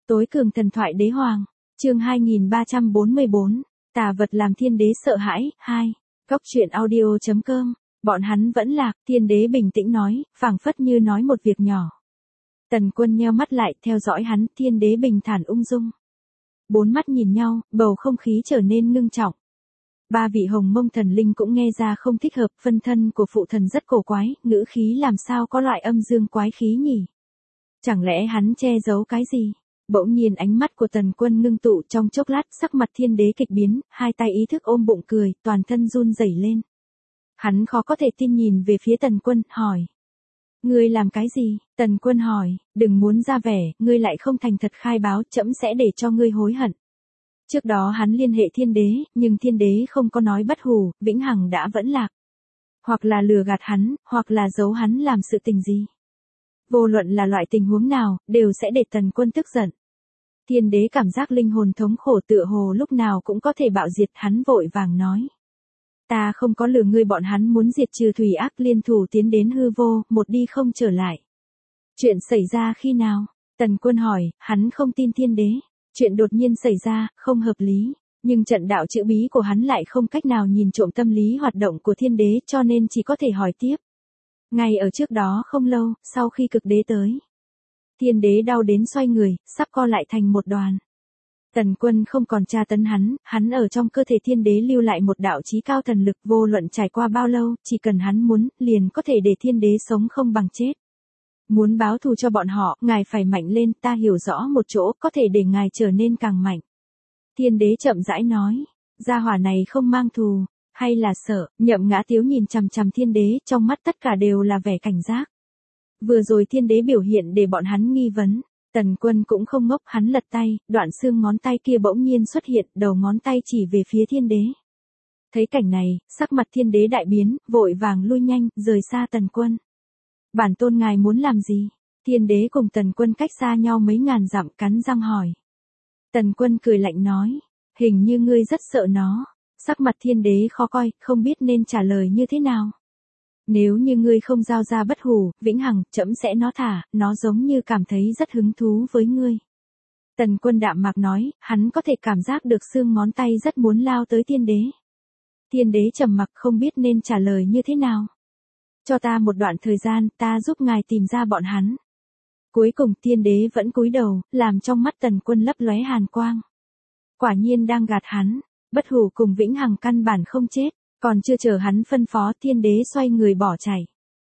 Tối cường thần thoại đế hoàng, chương 2344, tà vật làm thiên đế sợ hãi, 2. Góc truyện audio.com, bọn hắn vẫn lạc, thiên đế bình tĩnh nói, phảng phất như nói một việc nhỏ. Tần Quân nheo mắt lại, theo dõi hắn, thiên đế bình thản ung dung. Bốn mắt nhìn nhau, bầu không khí trở nên ngưng trọng. Ba vị hồng mông thần linh cũng nghe ra không thích hợp, phân thân của phụ thần rất cổ quái, ngữ khí làm sao có loại âm dương quái khí nhỉ? Chẳng lẽ hắn che giấu cái gì? Bỗng nhiên ánh mắt của Tần Quân ngưng tụ, trong chốc lát sắc mặt thiên đế kịch biến, hai tay ý thức ôm bụng cười, toàn thân run rẩy lên. Hắn khó có thể tin nhìn về phía Tần Quân, hỏi. Ngươi làm cái gì? Tần Quân hỏi, đừng muốn ra vẻ, ngươi lại không thành thật khai báo, trẫm sẽ để cho ngươi hối hận. Trước đó hắn liên hệ thiên đế, nhưng thiên đế không có nói bất hủ, vĩnh hằng đã vẫn lạc. Hoặc là lừa gạt hắn, hoặc là giấu hắn làm sự tình gì. Vô luận là loại tình huống nào, đều sẽ để Tần Quân tức giận. Thiên đế cảm giác linh hồn thống khổ tựa hồ lúc nào cũng có thể bạo diệt, hắn vội vàng nói. Ta không có lừa ngươi, bọn hắn muốn diệt trừ thủy ác liên thủ tiến đến hư vô, một đi không trở lại. Chuyện xảy ra khi nào? Tần Quân hỏi, hắn không tin thiên đế. Chuyện đột nhiên xảy ra, không hợp lý. Nhưng trận đạo chữ bí của hắn lại không cách nào nhìn trộm tâm lý hoạt động của thiên đế, cho nên chỉ có thể hỏi tiếp. Ngay ở trước đó không lâu, sau khi cực đế tới. Thiên đế đau đến xoay người, sắp co lại thành một đoàn. Tần Quân không còn tra tấn hắn ở trong cơ thể thiên đế lưu lại một đạo chí cao thần lực, vô luận trải qua bao lâu, chỉ cần hắn muốn, liền có thể để thiên đế sống không bằng chết. Muốn báo thù cho bọn họ, ngài phải mạnh lên, ta hiểu rõ một chỗ, có thể để ngài trở nên càng mạnh. Thiên đế chậm rãi nói, gia hỏa này không mang thù, hay là sợ? Nhậm Ngã Tiếu nhìn chằm chằm thiên đế, trong mắt tất cả đều là vẻ cảnh giác. Vừa rồi thiên đế biểu hiện để bọn hắn nghi vấn. Tần Quân cũng không ngốc, hắn lật tay, đoạn xương ngón tay kia bỗng nhiên xuất hiện, đầu ngón tay chỉ về phía thiên đế. Thấy cảnh này, sắc mặt thiên đế đại biến, vội vàng lui nhanh, rời xa Tần Quân. Bản tôn ngài muốn làm gì? Thiên đế cùng Tần Quân cách xa nhau mấy ngàn dặm, cắn răng hỏi. Tần Quân cười lạnh nói, hình như ngươi rất sợ nó. Sắc mặt thiên đế khó coi, không biết nên trả lời như thế nào. Nếu như ngươi không giao ra bất hủ, vĩnh hằng, trẫm sẽ nó thả, nó giống như cảm thấy rất hứng thú với ngươi. Tần Quân đạm mạc nói, hắn có thể cảm giác được xương ngón tay rất muốn lao tới thiên đế. Thiên đế trầm mặc không biết nên trả lời như thế nào. Cho ta một đoạn thời gian, ta giúp ngài tìm ra bọn hắn. Cuối cùng thiên đế vẫn cúi đầu, làm trong mắt Tần Quân lấp lóe hàn quang. Quả nhiên đang gạt hắn, bất hủ cùng vĩnh hằng căn bản không chết. Còn chưa chờ hắn phân phó, thiên đế xoay người bỏ chạy.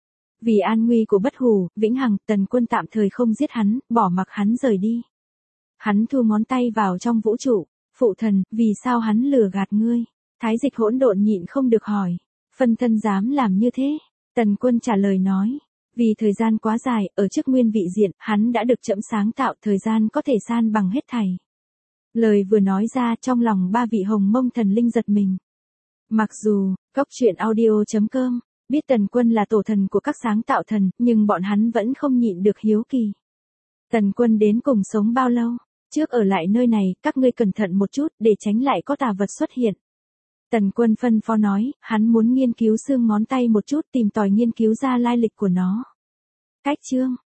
Vì an nguy của bất hủ, vĩnh hằng, Tần Quân tạm thời không giết hắn, bỏ mặc hắn rời đi. Hắn thu ngón tay vào trong vũ trụ. Phụ thần, vì sao hắn lừa gạt ngươi? Thái Dịch hỗn độn nhịn không được hỏi. Phân thân dám làm như thế? Tần Quân trả lời nói. Vì thời gian quá dài, ở trước nguyên vị diện, hắn đã được trẫm sáng tạo, thời gian có thể san bằng hết thảy. Lời vừa nói ra, trong lòng ba vị hồng mông thần linh giật mình. Mặc dù, góc truyện audio.com, biết Tần Quân là tổ thần của các sáng tạo thần, nhưng bọn hắn vẫn không nhịn được hiếu kỳ. Tần Quân đến cùng sống bao lâu? Trước ở lại nơi này, các ngươi cẩn thận một chút, để tránh lại có tà vật xuất hiện. Tần Quân phân phó nói, hắn muốn nghiên cứu xương ngón tay một chút, tìm tòi nghiên cứu ra lai lịch của nó. Cách chương